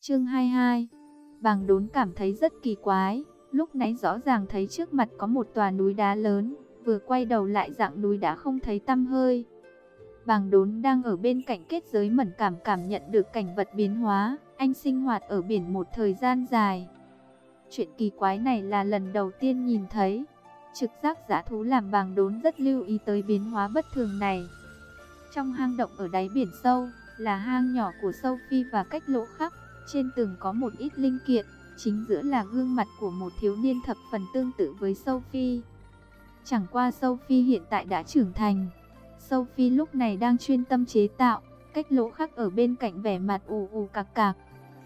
Chương 22. Bàng Đốn cảm thấy rất kỳ quái, lúc nãy rõ ràng thấy trước mặt có một tòa núi đá lớn, vừa quay đầu lại dạng núi đã không thấy tăm hơi. Bàng Đốn đang ở bên cạnh kết giới mẫn cảm nhận được cảnh vật biến hóa, anh sinh hoạt ở biển một thời gian dài. Chuyện kỳ quái này là lần đầu tiên nhìn thấy. Trực giác dã thú làm Bàng Đốn rất lưu ý tới biến hóa bất thường này. Trong hang động ở đáy biển sâu, là hang nhỏ của Sophie và cách lỗ khắc. Trên tường có một ít linh kiện, chính giữa là gương mặt của một thiếu niên thập phần tương tự với Sophie. Chẳng qua Sophie hiện tại đã trưởng thành. Sophie lúc này đang chuyên tâm chế tạo, cách lỗ khắc ở bên cạnh vẻ mặt ù ù cạc cạc.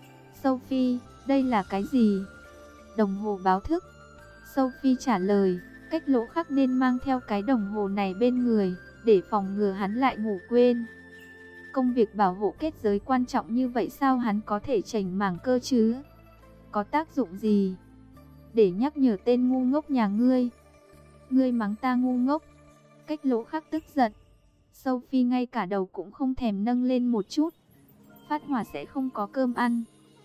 Sophie, đây là cái gì? Đồng hồ báo thức. Sophie trả lời, cách lỗ khắc nên mang theo cái đồng hồ này bên người, để phòng ngừa hắn lại ngủ quên. Công việc bảo hộ kết giới quan trọng như vậy sao hắn có thể chảnh mảng cơ chứ? Có tác dụng gì? Để nhắc nhở tên ngu ngốc nhà ngươi. Ngươi mắng ta ngu ngốc. Cách lỗ khắc tức giận. Sophie ngay cả đầu cũng không thèm nâng lên một chút. Phát hỏa sẽ không có cơm ăn.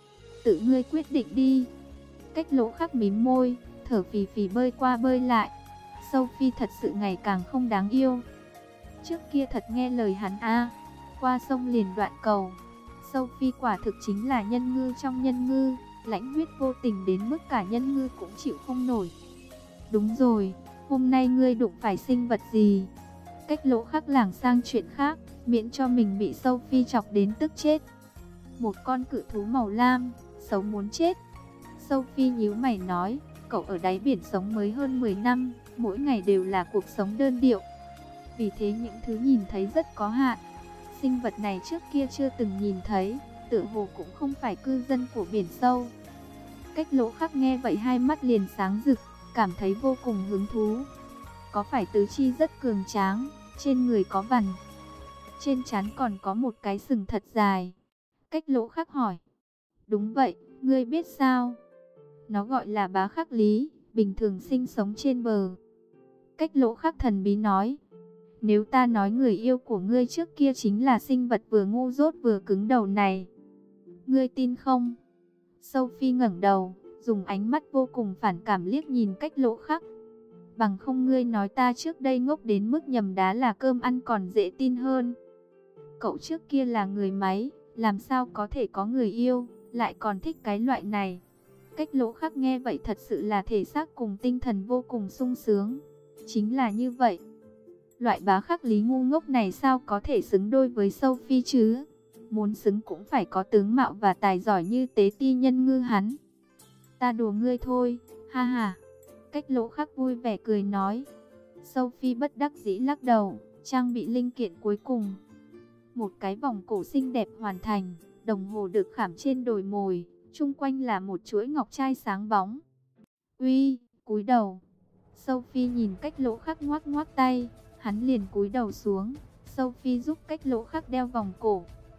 Tự ngươi quyết định đi. Cách lỗ khắc mím môi, thở phì phì bơi qua bơi lại. Sophie thật sự ngày càng không đáng yêu. Trước kia thật nghe lời hắn a. Qua sông liền đoạn cầu. Sophie quả thực chính là nhân ngư trong nhân ngư, lãnh huyết vô tình đến mức cả nhân ngư cũng chịu không nổi. Đúng rồi, hôm nay ngươi đụng phải sinh vật gì? Cách lỗ khắc lảng sang chuyện khác, miễn cho mình bị Sophie chọc đến tức chết. Một con cự thú màu lam, xấu muốn chết. Sophie nhíu mày nói, cậu ở đáy biển sống mới hơn 10 năm, mỗi ngày đều là cuộc sống đơn điệu. Vì thế những thứ nhìn thấy rất có hạn. Sinh vật này trước kia chưa từng nhìn thấy, tựa hồ cũng không phải cư dân của biển sâu. Cách lỗ khắc nghe vậy hai mắt liền sáng rực, cảm thấy vô cùng hứng thú. Có phải tứ chi rất cường tráng, trên người có vằn, trên trán còn có một cái sừng thật dài? Cách lỗ khắc hỏi. Đúng vậy, ngươi biết sao? Nó gọi là bá khắc lý, bình thường sinh sống trên bờ. Cách lỗ khắc thần bí nói. Nếu ta nói người yêu của ngươi trước kia chính là sinh vật vừa ngu dốt vừa cứng đầu này, ngươi tin không? Sophie ngẩng đầu, dùng ánh mắt vô cùng phản cảm liếc nhìn cách lỗ khắc. Bằng không ngươi nói ta trước đây ngốc đến mức nhầm đá là cơm ăn còn dễ tin hơn. Cậu trước kia là người máy, làm sao có thể có người yêu, lại còn thích cái loại này. Cách lỗ khắc nghe vậy thật sự là thể xác cùng tinh thần vô cùng sung sướng. Chính là như vậy. Loại bá khắc lý ngu ngốc này sao có thể xứng đôi với Sophie chứ? Muốn xứng cũng phải có tướng mạo và tài giỏi như tế ti nhân ngư hắn. Ta đùa ngươi thôi, ha ha. Cách lỗ khắc vui vẻ cười nói. Sophie bất đắc dĩ lắc đầu, trang bị linh kiện cuối cùng. Một cái vòng cổ xinh đẹp hoàn thành, đồng hồ được khảm trên đồi mồi, chung quanh là một chuỗi ngọc trai sáng bóng. Uy, cúi đầu. Sophie nhìn cách lỗ khắc ngoắc ngoắc tay. Hắn liền cúi đầu xuống, Sophie giúp cách lỗ khắc đeo vòng cổ.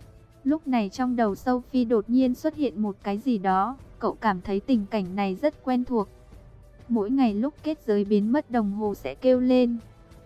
Lúc này trong đầu Sophie đột nhiên xuất hiện một cái gì đó, cậu cảm thấy tình cảnh này rất quen thuộc. Mỗi ngày lúc kết giới biến mất đồng hồ sẽ kêu lên.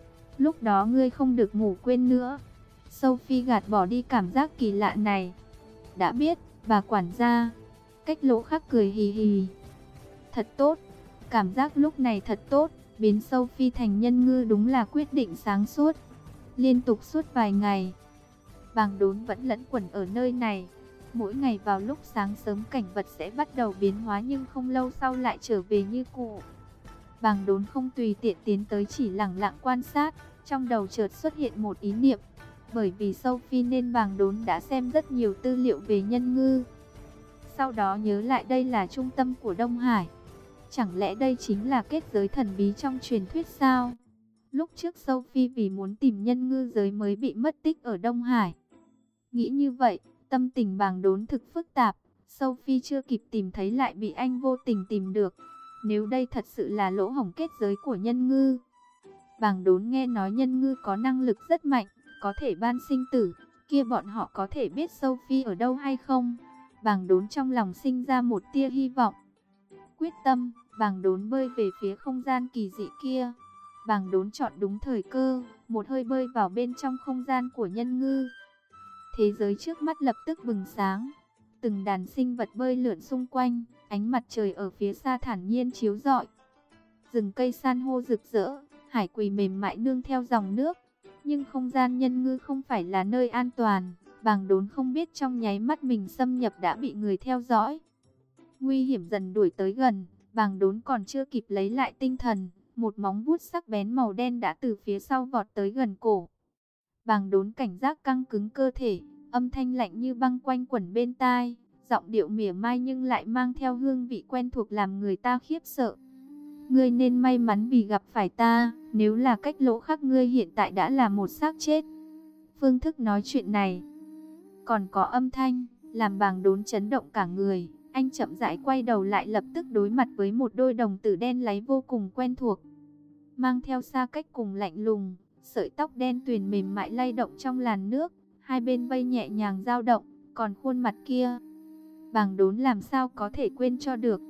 Lúc đó ngươi không được ngủ quên nữa. Sophie gạt bỏ đi cảm giác kỳ lạ này. Đã biết, bà quản gia. Cách lỗ khắc cười hì hì. Thật tốt, cảm giác lúc này thật tốt. Biến Sophie thành nhân ngư đúng là quyết định sáng suốt. Liên tục suốt vài ngày, Bàng Đốn vẫn lẫn quẩn ở nơi này. Mỗi ngày vào lúc sáng sớm cảnh vật sẽ bắt đầu biến hóa nhưng không lâu sau lại trở về như cũ. Bàng Đốn không tùy tiện tiến tới, chỉ lẳng lặng quan sát. Trong đầu chợt xuất hiện một ý niệm. Bởi vì Sophie nên Bàng Đốn đã xem rất nhiều tư liệu về nhân ngư. Sau đó nhớ lại đây là trung tâm của Đông Hải. Chẳng lẽ đây chính là kết giới thần bí trong truyền thuyết sao? Lúc trước Sophie vì muốn tìm nhân ngư giới mới bị mất tích ở Đông Hải. Nghĩ như vậy, tâm tình Bàng Đốn thực phức tạp. Sophie chưa kịp tìm thấy lại bị anh vô tình tìm được. Nếu đây thật sự là lỗ hổng kết giới của nhân ngư. Bàng Đốn nghe nói nhân ngư có năng lực rất mạnh, có thể ban sinh tử. Kia bọn họ có thể biết Sophie ở đâu hay không? Bàng Đốn trong lòng sinh ra một tia hy vọng. Quyết tâm, Bàng Đốn bơi về phía không gian kỳ dị kia. Bàng Đốn chọn đúng thời cơ, một hơi bơi vào bên trong không gian của nhân ngư. Thế giới trước mắt lập tức bừng sáng. từng đàn sinh vật bơi lượn xung quanh, ánh mặt trời ở phía xa thản nhiên chiếu rọi. Rừng cây san hô rực rỡ, hải quỳ mềm mại nương theo dòng nước. Nhưng không gian nhân ngư không phải là nơi an toàn. Bàng Đốn không biết trong nháy mắt mình xâm nhập đã bị người theo dõi. Nguy hiểm dần đuổi tới gần, Bàng Đốn còn chưa kịp lấy lại tinh thần, một móng vuốt sắc bén màu đen đã từ phía sau vọt tới gần cổ. Bàng Đốn cảnh giác căng cứng cơ thể, âm thanh lạnh như băng quanh quẩn bên tai, giọng điệu mỉa mai nhưng lại mang theo hương vị quen thuộc làm người ta khiếp sợ. Ngươi nên may mắn vì gặp phải ta, nếu là cách lỗ khác ngươi hiện tại đã là một xác chết. Phương thức nói chuyện này, còn có âm thanh, làm Bàng Đốn chấn động cả người. Anh chậm rãi quay đầu lại, lập tức đối mặt với một đôi đồng tử đen láy vô cùng quen thuộc. Mang theo xa cách cùng lạnh lùng, sợi tóc đen tuyền mềm mại lay động trong làn nước, hai bên vây nhẹ nhàng dao động, còn khuôn mặt kia, Bàng Đốn làm sao có thể quên cho được.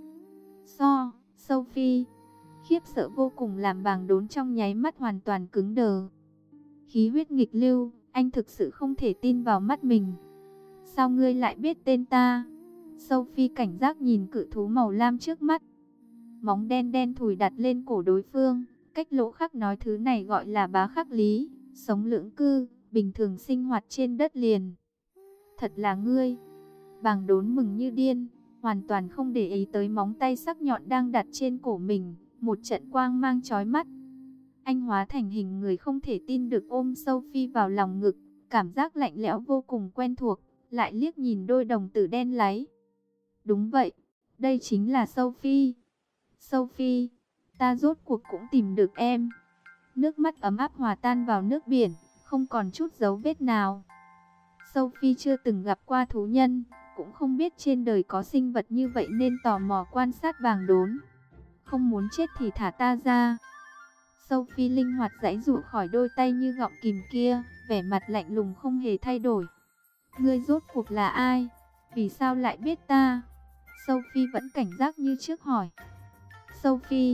Sophie, khiếp sợ vô cùng làm Bàng Đốn trong nháy mắt hoàn toàn cứng đờ. Khí huyết nghịch lưu, anh thực sự không thể tin vào mắt mình. Sao ngươi lại biết tên ta? Sophie cảnh giác nhìn cự thú màu lam trước mắt. Móng đen đen thùi đặt lên cổ đối phương. Cách lỗ khắc nói thứ này gọi là bá khắc lý, sống lưỡng cư, bình thường sinh hoạt trên đất liền. Thật là ngươi. Bàng Đốn mừng như điên, hoàn toàn không để ý tới móng tay sắc nhọn đang đặt trên cổ mình. Một trận quang mang chói mắt. Anh hóa thành hình người không thể tin được ôm Sophie vào lòng ngực. Cảm giác lạnh lẽo vô cùng quen thuộc. Lại liếc nhìn đôi đồng tử đen láy. Đúng vậy, đây chính là Sophie. Sophie, ta rốt cuộc cũng tìm được em. Nước mắt ấm áp hòa tan vào nước biển, không còn chút dấu vết nào. Sophie chưa từng gặp qua thú nhân, cũng không biết trên đời có sinh vật như vậy nên tò mò quan sát Bàng Đốn. Không muốn chết thì thả ta ra. Sophie linh hoạt giãy giụa khỏi đôi tay như gọng kìm kia, vẻ mặt lạnh lùng không hề thay đổi. Ngươi rốt cuộc là ai? Vì sao lại biết ta? Sophie vẫn cảnh giác như trước hỏi. Sophie,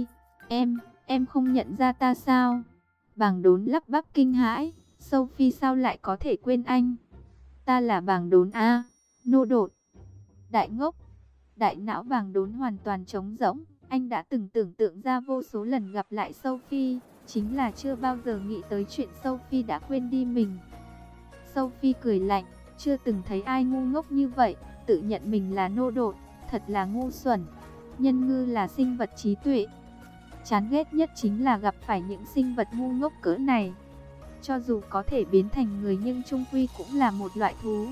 em không nhận ra ta sao? Bàng Đốn lắp bắp kinh hãi. Sophie sao lại có thể quên anh? Ta là Bàng Đốn a, nô đột. Đại ngốc. Đại não Bàng Đốn hoàn toàn trống rỗng. Anh đã từng tưởng tượng ra vô số lần gặp lại Sophie, chính là chưa bao giờ nghĩ tới chuyện Sophie đã quên đi mình. Sophie cười lạnh, chưa từng thấy ai ngu ngốc như vậy, tự nhận mình là nô đột, thật là ngu xuẩn. Nhân ngư là sinh vật trí tuệ. Chán ghét nhất chính là gặp phải những sinh vật ngu ngốc cỡ này. Cho dù có thể biến thành người nhưng chung quy cũng là một loại thú.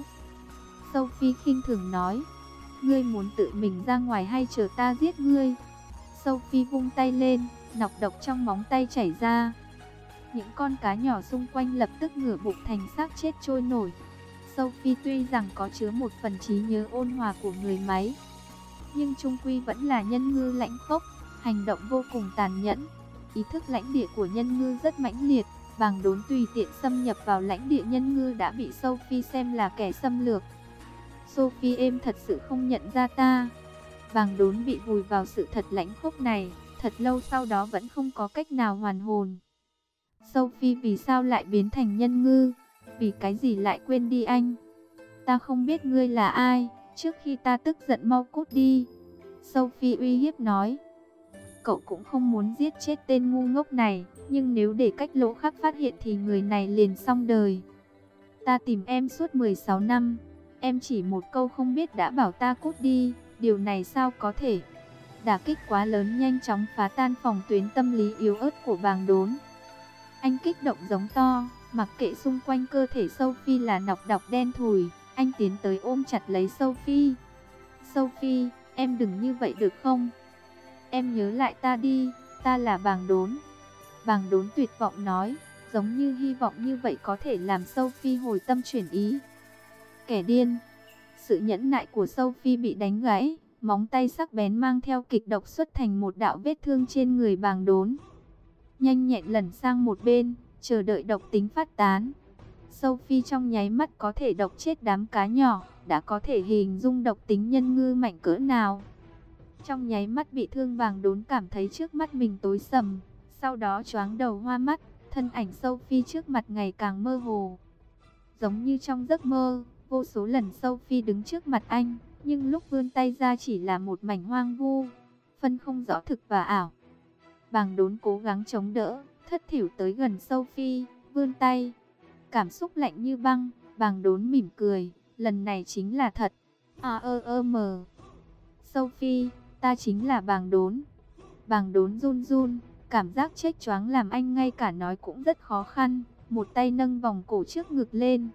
Sophie khinh thường nói, ngươi muốn tự mình ra ngoài hay chờ ta giết ngươi? Sophie vung tay lên, nọc độc trong móng tay chảy ra. Những con cá nhỏ xung quanh lập tức ngửa bụng thành xác chết trôi nổi. Sophie tuy rằng có chứa một phần trí nhớ ôn hòa của người máy, nhưng chung quy vẫn là nhân ngư lãnh khốc, hành động vô cùng tàn nhẫn. Ý thức lãnh địa của nhân ngư rất mãnh liệt, Bàng Đốn tùy tiện xâm nhập vào lãnh địa nhân ngư đã bị Sophie xem là kẻ xâm lược. Sophie em thật sự không nhận ra ta. Bàng Đốn bị vùi vào sự thật lãnh khốc này, thật lâu sau đó vẫn không có cách nào hoàn hồn. Sophie vì sao lại biến thành nhân ngư? Vì cái gì lại quên đi anh? Ta không biết ngươi là ai, trước khi ta tức giận mau cút đi. Sophie uy hiếp nói. Cậu cũng không muốn giết chết tên ngu ngốc này, nhưng nếu để cách lỗ khác phát hiện thì người này liền xong đời. Ta tìm em suốt 16 năm, em chỉ một câu không biết đã bảo ta cút đi, điều này sao có thể? Đả kích quá lớn nhanh chóng phá tan phòng tuyến tâm lý yếu ớt của Bàng Đốn. Anh kích động giống to, mặc kệ xung quanh cơ thể Sophie là nọc độc đen thùi, anh tiến tới ôm chặt lấy Sophie. Sophie, em đừng như vậy được không? Em nhớ lại ta đi, ta là Bàng Đốn. Bàng Đốn tuyệt vọng nói, giống như hy vọng như vậy có thể làm Sophie hồi tâm chuyển ý. Kẻ điên. Sự nhẫn nại của Sophie bị đánh gãy, móng tay sắc bén mang theo kịch độc xuất thành một đạo vết thương trên người Bàng Đốn. Nhanh nhẹn lẩn sang một bên, chờ đợi độc tính phát tán. Sophie trong nháy mắt có thể độc chết đám cá nhỏ, đã có thể hình dung độc tính nhân ngư mạnh cỡ nào. Trong nháy mắt bị thương Bàng Đốn cảm thấy trước mắt mình tối sầm, sau đó choáng đầu hoa mắt, thân ảnh Sophie trước mặt ngày càng mơ hồ. Giống như trong giấc mơ, vô số lần Sophie đứng trước mặt anh, nhưng lúc vươn tay ra chỉ là một mảnh hoang vu, phân không rõ thực và ảo. Bàng Đốn cố gắng chống đỡ, thất thểu tới gần Sophie, vươn tay. Cảm xúc lạnh như băng, Bàng Đốn mỉm cười, lần này chính là thật. Sophie, ta chính là Bàng Đốn. Bàng Đốn run run, cảm giác chết choáng làm anh ngay cả nói cũng rất khó khăn. Một tay nâng vòng cổ trước ngực lên.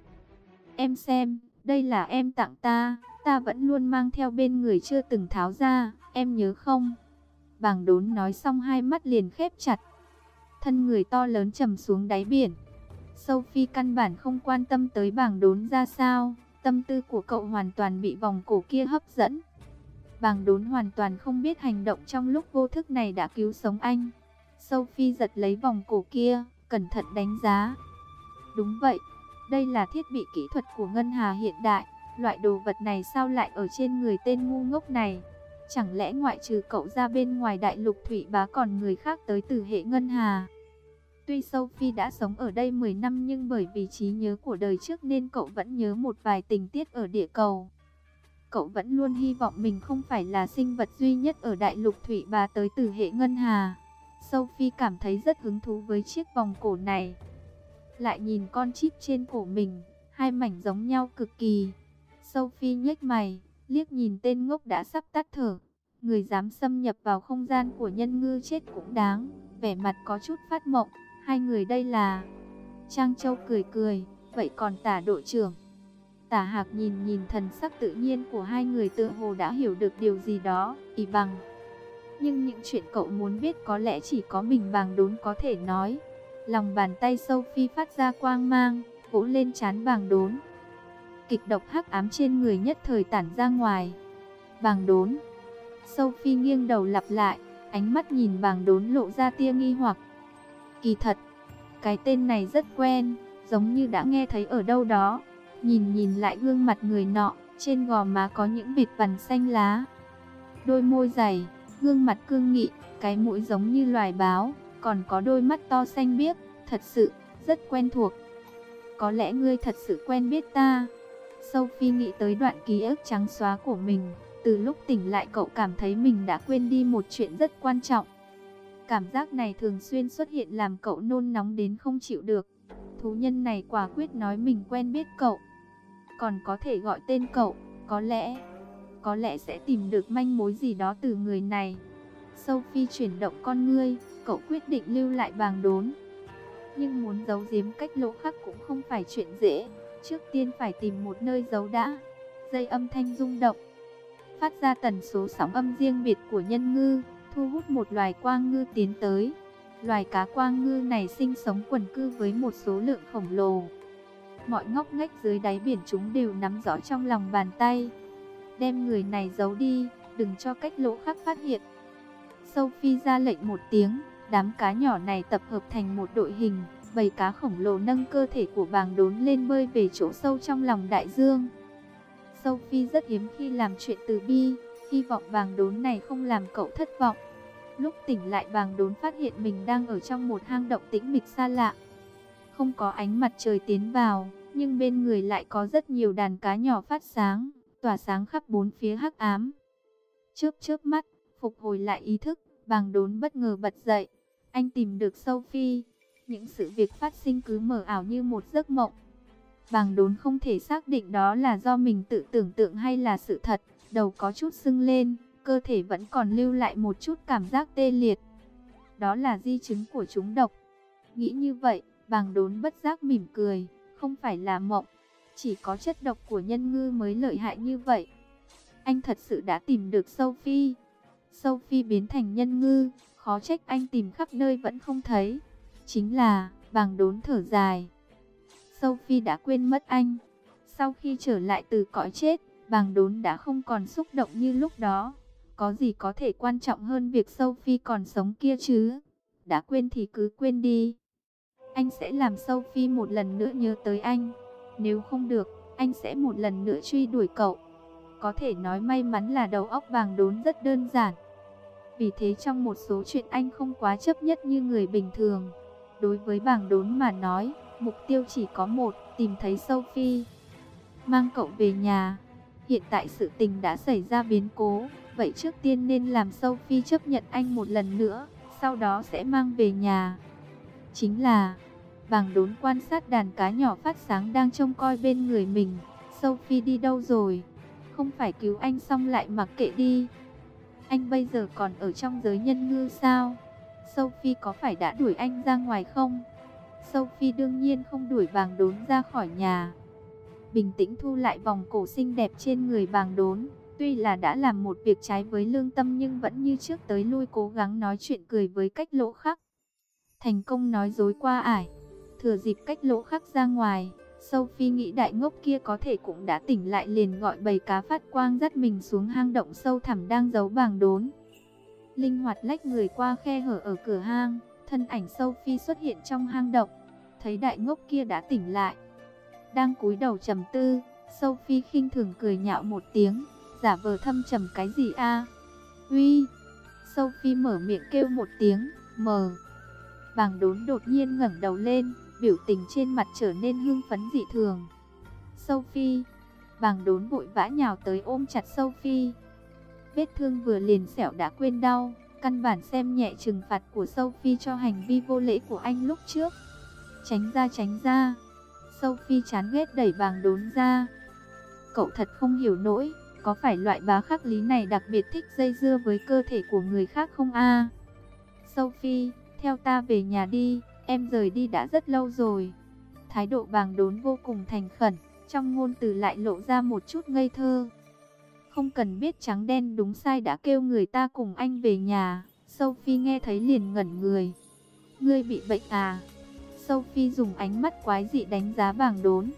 Em xem, đây là em tặng ta vẫn luôn mang theo bên người chưa từng tháo ra, em nhớ không? Bàng Đốn nói xong hai mắt liền khép chặt. Thân người to lớn trầm xuống đáy biển. Sophie căn bản không quan tâm tới Bàng Đốn ra sao, tâm tư của cậu hoàn toàn bị vòng cổ kia hấp dẫn. Bàng Đốn hoàn toàn không biết hành động trong lúc vô thức này đã cứu sống anh. Sophie giật lấy vòng cổ kia, cẩn thận đánh giá. Đúng vậy, đây là thiết bị kỹ thuật của ngân hà hiện đại. Loại đồ vật này sao lại ở trên người tên ngu ngốc này? Chẳng lẽ ngoại trừ cậu ra bên ngoài đại lục Thủy Bá còn người khác tới từ hệ ngân hà? Tuy Sophie đã sống ở đây 10 năm nhưng bởi vì trí nhớ của đời trước nên cậu vẫn nhớ một vài tình tiết ở địa cầu. Cậu vẫn luôn hy vọng mình không phải là sinh vật duy nhất ở đại lục Thủy Bá tới từ hệ ngân hà. Sophie cảm thấy rất hứng thú với chiếc vòng cổ này. Lại nhìn con chip trên cổ mình, hai mảnh giống nhau cực kỳ. Sophie nhếch mày, liếc nhìn tên ngốc đã sắp tắt thở. Người dám xâm nhập vào không gian của nhân ngư chết cũng đáng. Vẻ mặt có chút phát mộng. Hai người đây là... Trang Châu cười cười, vậy còn Tả đội trưởng? Tả Hạc nhìn nhìn thần sắc tự nhiên của hai người tựa hồ đã hiểu được điều gì đó, ỷ bằng. Nhưng những chuyện cậu muốn biết có lẽ chỉ có mình Bàng Đốn có thể nói. Lòng bàn tay Sophie phát ra quang mang, vỗ lên trán Bàng Đốn. Kịch độc hắc ám trên người nhất thời tản ra ngoài. Bàng Đốn. Sophie nghiêng đầu lặp lại, ánh mắt nhìn Bàng Đốn lộ ra tia nghi hoặc. Kỳ thật, cái tên này rất quen, giống như đã nghe thấy ở đâu đó. Nhìn lại gương mặt người nọ, trên gò má có những vệt vằn xanh lá. Đôi môi dày, gương mặt cương nghị, cái mũi giống như loài báo, còn có đôi mắt to xanh biếc, thật sự, rất quen thuộc. Có lẽ ngươi thật sự quen biết ta. Sophie nghĩ tới đoạn ký ức trắng xóa của mình, từ lúc tỉnh lại cậu cảm thấy mình đã quên đi một chuyện rất quan trọng. Cảm giác này thường xuyên xuất hiện làm cậu nôn nóng đến không chịu được. Thú nhân này quả quyết nói mình quen biết cậu, còn có thể gọi tên cậu, có lẽ sẽ tìm được manh mối gì đó từ người này. Sophie chuyển động con ngươi, cậu quyết định lưu lại Bàng Đốn. Nhưng muốn giấu giếm cách lỗ khắc cũng không phải chuyện dễ, trước tiên phải tìm một nơi giấu đã. Dây âm thanh rung động, phát ra tần số sóng âm riêng biệt của nhân ngư, thu hút một loài quang ngư tiến tới. Loài cá quang ngư này sinh sống quần cư với một số lượng khổng lồ. Mọi ngóc ngách dưới đáy biển chúng đều nắm rõ trong lòng bàn tay. Đem người này giấu đi, đừng cho cách lỗ khắc phát hiện. Sophie ra lệnh một tiếng, đám cá nhỏ này tập hợp thành một đội hình. Bầy cá khổng lồ nâng cơ thể của Bàng Đốn lên bơi về chỗ sâu trong lòng đại dương. Sophie rất hiếm khi làm chuyện từ bi, hy vọng Bàng Đốn này không làm cậu thất vọng. Lúc tỉnh lại Bàng Đốn phát hiện mình đang ở trong một hang động tĩnh mịch xa lạ. Không có ánh mặt trời tiến vào, nhưng bên người lại có rất nhiều đàn cá nhỏ phát sáng, tỏa sáng khắp bốn phía hắc ám. Chớp mắt, phục hồi lại ý thức, Bàng Đốn bất ngờ bật dậy. Anh tìm được Sophie. Những sự việc phát sinh cứ mờ ảo như một giấc mộng. Bàng Đốn không thể xác định đó là do mình tự tưởng tượng hay là sự thật. Đầu có chút sưng lên, cơ thể vẫn còn lưu lại một chút cảm giác tê liệt. Đó là di chứng của trúng độc. Nghĩ như vậy, Bàng Đốn bất giác mỉm cười. Không phải là mộng, chỉ có chất độc của nhân ngư mới lợi hại như vậy. Anh thật sự đã tìm được Sophie. Sophie biến thành nhân ngư, khó trách anh tìm khắp nơi vẫn không thấy. Chính là, Bàng Đốn thở dài. Sophie đã quên mất anh. Sau khi trở lại từ cõi chết, Bàng Đốn đã không còn xúc động như lúc đó. Có gì có thể quan trọng hơn việc Sophie còn sống kia chứ? Đã quên thì cứ quên đi. Anh sẽ làm Sophie một lần nữa nhớ tới anh. Nếu không được, anh sẽ một lần nữa truy đuổi cậu. Có thể nói may mắn là đầu óc Bàng Đốn rất đơn giản. Vì thế trong một số chuyện anh không quá chấp nhất như người bình thường. Đối với Bàng Đốn mà nói, mục tiêu chỉ có một, tìm thấy Sophie. Mang cậu về nhà. Hiện tại sự tình đã xảy ra biến cố, vậy trước tiên nên làm Sophie chấp nhận anh một lần nữa, sau đó sẽ mang về nhà. Chính là, Bàng Đốn quan sát đàn cá nhỏ phát sáng đang trông coi bên người mình. Sophie đi đâu rồi? Không phải cứu anh xong lại mặc kệ đi. Anh bây giờ còn ở trong giới nhân ngư sao? Sophie có phải đã đuổi anh ra ngoài không? Sophie đương nhiên không đuổi Bàng Đốn ra khỏi nhà. Bình tĩnh thu lại vòng cổ xinh đẹp trên người Bàng Đốn. Tuy là đã làm một việc trái với lương tâm nhưng vẫn như trước tới lui cố gắng nói chuyện cười với Cách Lỗ Khắc. Thành công nói dối qua ải. Thừa dịp Cách Lỗ Khắc ra ngoài, Sophie nghĩ đại ngốc kia có thể cũng đã tỉnh lại, liền gọi bầy cá phát quang dắt mình xuống hang động sâu thẳm đang giấu Bàng Đốn. Linh hoạt lách người qua khe hở ở cửa hang, thân ảnh Sophie xuất hiện trong hang động. Thấy đại ngốc kia đã tỉnh lại, đang cúi đầu trầm tư, Sophie khinh thường cười nhạo một tiếng, giả vờ thâm trầm cái gì a? Uy! Sophie mở miệng kêu một tiếng, mờ. Bàng Đốn đột nhiên ngẩng đầu lên, biểu tình trên mặt trở nên hưng phấn dị thường. Sophie! Bàng Đốn vội vã nhào tới ôm chặt Sophie. Vết thương vừa liền xẻo đã quên đau, căn bản xem nhẹ trừng phạt của Sophie cho hành vi vô lễ của anh lúc trước. Tránh ra, tránh ra. Sophie chán ghét đẩy Bàng Đốn ra. Cậu thật không hiểu nổi, có phải loại bá khắc lý này đặc biệt thích dây dưa với cơ thể của người khác không a? Sophie, theo ta về nhà đi, em rời đi đã rất lâu rồi. Thái độ Bàng Đốn vô cùng thành khẩn, trong ngôn từ lại lộ ra một chút ngây thơ. Không cần biết trắng đen đúng sai đã kêu người ta cùng anh về nhà. Sophie nghe thấy liền ngẩn người. Ngươi bị bệnh à? Sophie dùng ánh mắt quái dị đánh giá Bàng Đốn.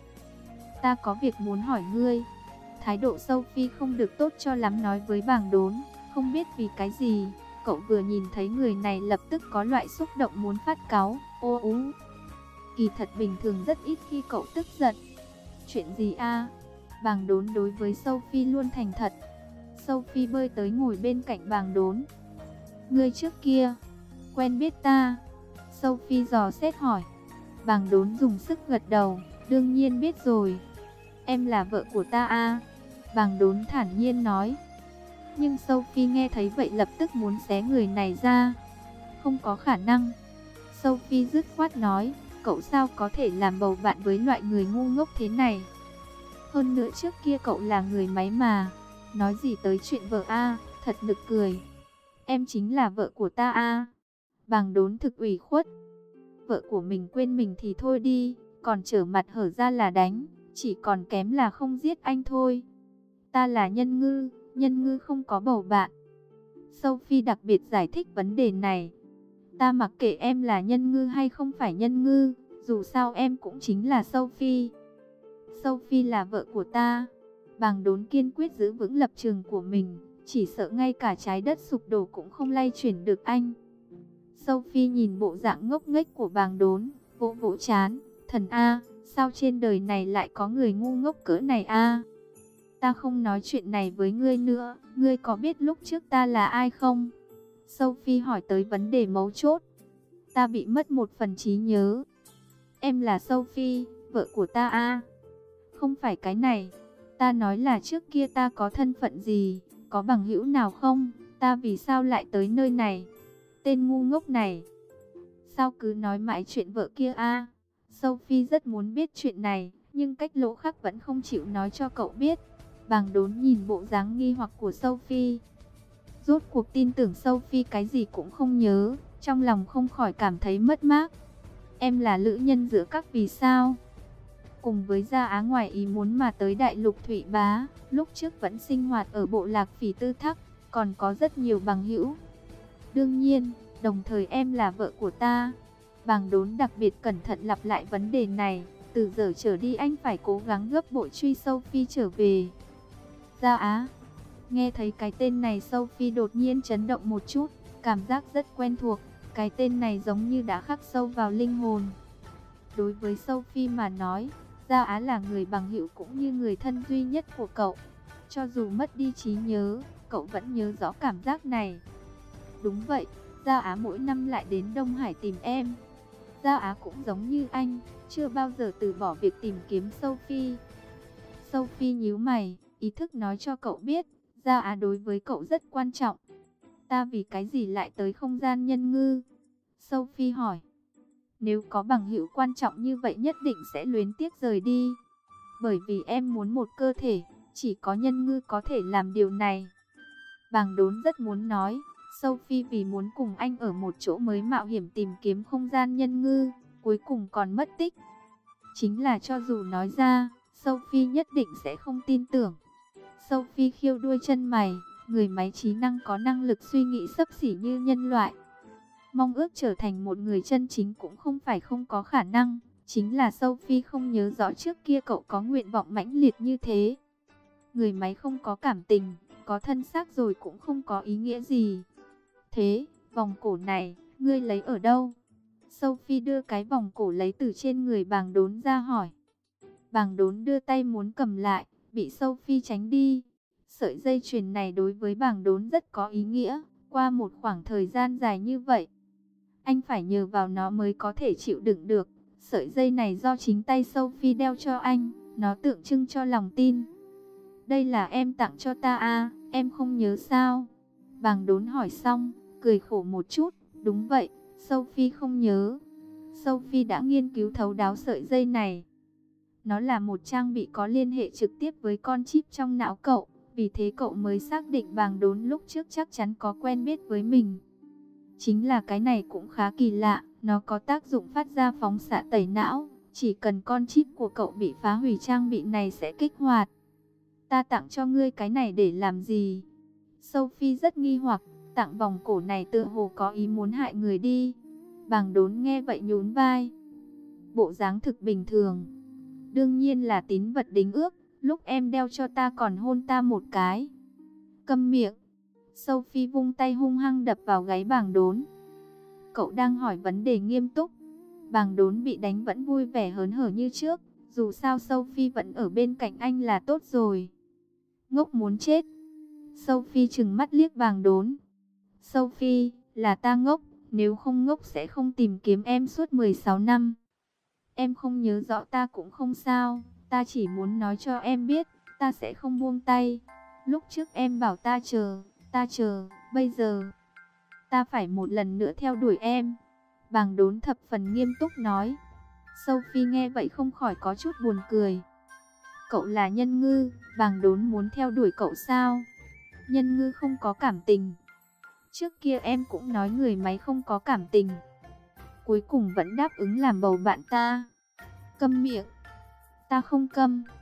Ta có việc muốn hỏi ngươi. Thái độ Sophie không được tốt cho lắm nói với Bàng Đốn. Không biết vì cái gì, cậu vừa nhìn thấy người này lập tức có loại xúc động muốn phát cáu. Ô ú. Kỳ thật bình thường rất ít khi cậu tức giận. Chuyện gì a? Bàng Đốn đối với Sophie luôn thành thật. Sophie bơi tới ngồi bên cạnh Bàng Đốn. Ngươi trước kia quen biết ta? Sophie dò xét hỏi. Bàng Đốn dùng sức gật đầu, đương nhiên biết rồi. Em là vợ của ta a? Bàng Đốn thản nhiên nói. Nhưng Sophie nghe thấy vậy lập tức muốn xé người này ra. Không có khả năng. Sophie dứt khoát nói, cậu sao có thể làm bầu bạn với loại người ngu ngốc thế này? Hơn nữa trước kia cậu là người máy mà. Nói gì tới chuyện vợ a, thật nực cười. Em chính là vợ của ta a. Bàng Đốn thực ủy khuất. Vợ của mình quên mình thì thôi đi, còn trở mặt hở ra là đánh, chỉ còn kém là không giết anh thôi. Ta là nhân ngư không có bầu bạn. Sophie đặc biệt giải thích vấn đề này. Ta mặc kệ em là nhân ngư hay không phải nhân ngư, dù sao em cũng chính là Sophie. Sophie là vợ của ta. Bàng Đốn kiên quyết giữ vững lập trường của mình, chỉ sợ ngay cả trái đất sụp đổ cũng không lay chuyển được anh. Sophie nhìn bộ dạng ngốc nghếch của Bàng Đốn, vỗ vỗ chán. Thần a, sao trên đời này lại có người ngu ngốc cỡ này a? Ta không nói chuyện này với ngươi nữa, ngươi có biết lúc trước ta là ai không? Sophie hỏi tới vấn đề mấu chốt. Ta bị mất một phần trí nhớ. Em là Sophie, vợ của ta a? Không phải cái này. Ta nói là trước kia ta có thân phận gì, có bằng hữu nào không? Ta vì sao lại tới nơi này? Tên ngu ngốc này. Sao cứ nói mãi chuyện vợ kia a? Sophie rất muốn biết chuyện này, nhưng Cách Lỗ Khắc vẫn không chịu nói cho cậu biết. Bàng Đốn nhìn bộ dáng nghi hoặc của Sophie. Rốt cuộc tin tưởng Sophie cái gì cũng không nhớ, trong lòng không khỏi cảm thấy mất mát. Em là lữ nhân giữa các vì sao? Cùng với Gia Á ngoài ý muốn mà tới Đại Lục Thủy Bá, lúc trước vẫn sinh hoạt ở bộ lạc Phỉ Tư Thắc, còn có rất nhiều bằng hữu. Đương nhiên, đồng thời em là vợ của ta. Bàng Đốn đặc biệt cẩn thận lặp lại vấn đề này, từ giờ trở đi anh phải cố gắng gấp bội truy Sophie trở về. Gia Á. Nghe thấy cái tên này Sophie đột nhiên chấn động một chút, cảm giác rất quen thuộc, cái tên này giống như đã khắc sâu vào linh hồn. Đối với Sophie mà nói, Gia Á là người bằng hữu cũng như người thân duy nhất của cậu. Cho dù mất đi trí nhớ, cậu vẫn nhớ rõ cảm giác này. Đúng vậy, Gia Á mỗi năm lại đến Đông Hải tìm em. Gia Á cũng giống như anh, chưa bao giờ từ bỏ việc tìm kiếm Sophie. Sophie nhíu mày, ý thức nói cho cậu biết, Gia Á đối với cậu rất quan trọng. Ta vì cái gì lại tới không gian nhân ngư? Sophie hỏi. Nếu có bằng hữu quan trọng như vậy nhất định sẽ luyến tiếc rời đi. Bởi vì em muốn một cơ thể, chỉ có nhân ngư có thể làm điều này. Bàng Đốn rất muốn nói, Sophie vì muốn cùng anh ở một chỗ mới mạo hiểm tìm kiếm không gian nhân ngư, cuối cùng còn mất tích. Chính là cho dù nói ra, Sophie nhất định sẽ không tin tưởng. Sophie khiêu đuôi chân mày, người máy trí năng có năng lực suy nghĩ xấp xỉ như nhân loại. Mong ước trở thành một người chân chính cũng không phải không có khả năng. Chính là Sophie không nhớ rõ trước kia cậu có nguyện vọng mãnh liệt như thế. Người máy không có cảm tình, có thân xác rồi cũng không có ý nghĩa gì. Thế, vòng cổ này, ngươi lấy ở đâu? Sophie đưa cái vòng cổ lấy từ trên người Bàng Đốn ra hỏi. Bàng Đốn đưa tay muốn cầm lại, bị Sophie tránh đi. Sợi dây chuyền này đối với Bàng Đốn rất có ý nghĩa. Qua một khoảng thời gian dài như vậy, anh phải nhờ vào nó mới có thể chịu đựng được. Sợi dây này do chính tay Sophie đeo cho anh, nó tượng trưng cho lòng tin. Đây là em tặng cho ta à, em không nhớ sao? Bàng Đốn hỏi xong, cười khổ một chút, đúng vậy, Sophie không nhớ. Sophie đã nghiên cứu thấu đáo sợi dây này. Nó là một trang bị có liên hệ trực tiếp với con chip trong não cậu, vì thế cậu mới xác định Bàng Đốn lúc trước chắc chắn có quen biết với mình. Chính là cái này cũng khá kỳ lạ, nó có tác dụng phát ra phóng xạ tẩy não, chỉ cần con chip của cậu bị phá hủy trang bị này sẽ kích hoạt. Ta tặng cho ngươi cái này để làm gì? Sophie rất nghi hoặc, tặng vòng cổ này tựa hồ có ý muốn hại người đi. Bàng Đốn nghe vậy nhún vai. Bộ dáng thực bình thường. Đương nhiên là tín vật đính ước, lúc em đeo cho ta còn hôn ta một cái. Câm miệng. Sophie vung tay hung hăng đập vào gáy Bàng Đốn. Cậu đang hỏi vấn đề nghiêm túc. Bàng Đốn bị đánh vẫn vui vẻ hớn hở như trước. Dù sao Sophie vẫn ở bên cạnh anh là tốt rồi. Ngốc muốn chết. Sophie trừng mắt liếc Bàng Đốn. Sophie, là ta ngốc. Nếu không ngốc sẽ không tìm kiếm em suốt 16 năm. Em không nhớ rõ ta cũng không sao. Ta chỉ muốn nói cho em biết, ta sẽ không buông tay. Lúc trước em bảo ta chờ, bây giờ ta phải một lần nữa theo đuổi em. Bàng Đốn thập phần nghiêm túc nói. Sophie nghe vậy không khỏi có chút buồn cười. Cậu là nhân ngư, Bàng Đốn muốn theo đuổi cậu sao? Nhân ngư không có cảm tình. Trước kia em cũng nói người máy không có cảm tình. Cuối cùng vẫn đáp ứng làm bầu bạn ta. Câm miệng. Ta không câm.